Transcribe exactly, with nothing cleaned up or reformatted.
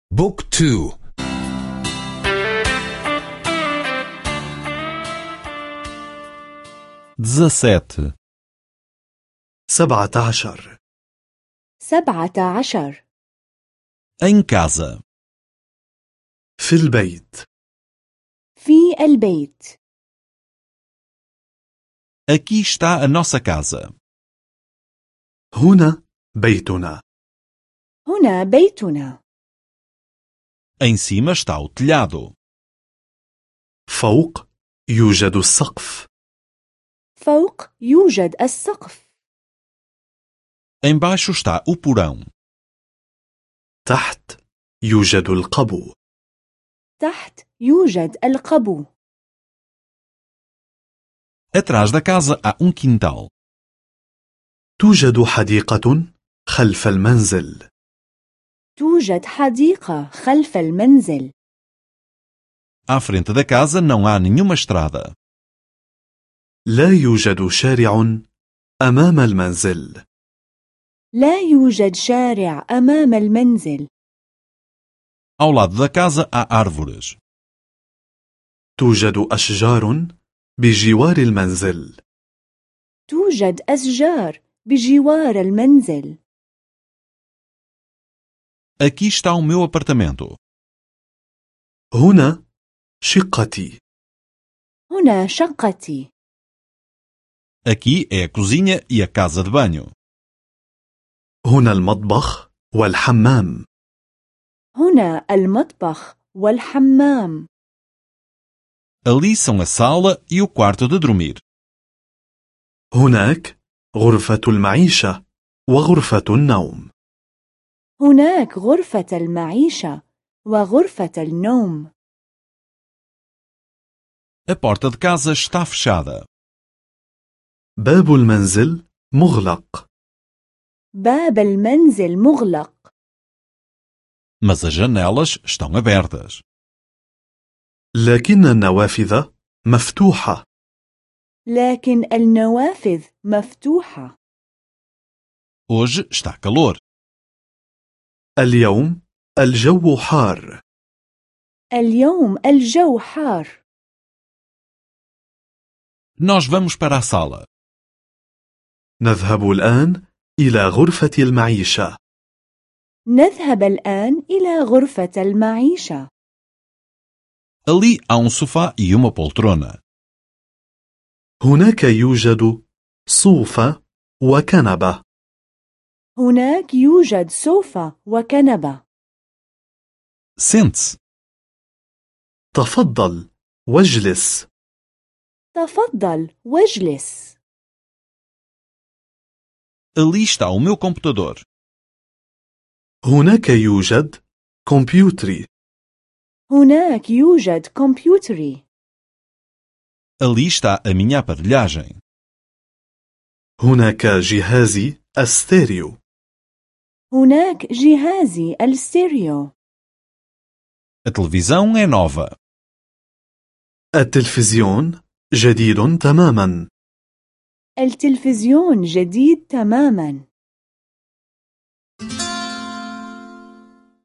بوك تو. دزسete سبعة عشر سبعة عشر. em casa, في البيت. في البيت. aqui está a nossa casa. هنا بيتنا. هنا بيتنا. Em cima está o telhado. فوق يوجد السقف. فوق يوجد السقف. Embaixo está o porão. تحت يوجد القبو. تحت يوجد القبو. Atrás da casa há um quintal. توجد حديقة خلف المنزل. توجد حديقة خلف المنزل. À frente da casa não há nenhuma estrada. لا يوجد شارع أمام المنزل. لا يوجد شارع أمام المنزل. Ao lado da casa há árvores. توجد أشجار بجوار المنزل. توجد أشجار بجوار المنزل. Aqui está o meu apartamento. هنا شقتي. هنا شقتي. Aqui é a cozinha e a casa de banho. هنا المطبخ والحمام. هنا المطبخ والحمام. Ali são a sala e o quarto de dormir. هناك غرفة المعيشة وغرفة النوم. هناك غرفة المعيشة وغرفة النوم. A porta de casa está fechada. باب المنزل مغلق. باب المنزل مغلق. Mas as janelas estão abertas. لكن النوافذ مفتوحة. لكن النوافذ مفتوحة. Hoje está calor. اليوم الجو حار. اليوم الجو حار. Nós vamos para a sala. نذهب الآن إلى غرفة المعيشة. نذهب الآن إلى غرفة المعيشة. Ali há um sofá e uma poltrona. هناك يوجد صوفة وكنبة. هناك يوجد سوفة وكنبة. Sente-se. تفضل واجلس. تفضل واجلس. Ali está o meu computador. هناك يوجد كمبيوتري. هناك يوجد كمبيوتري. Ali está a minha aparelhagem. هناك جهازي الستيريو. هناك جهازي الستيريو. A televisão é nova. التلفزيون جديد تماما. التلفزيون جديد تماما.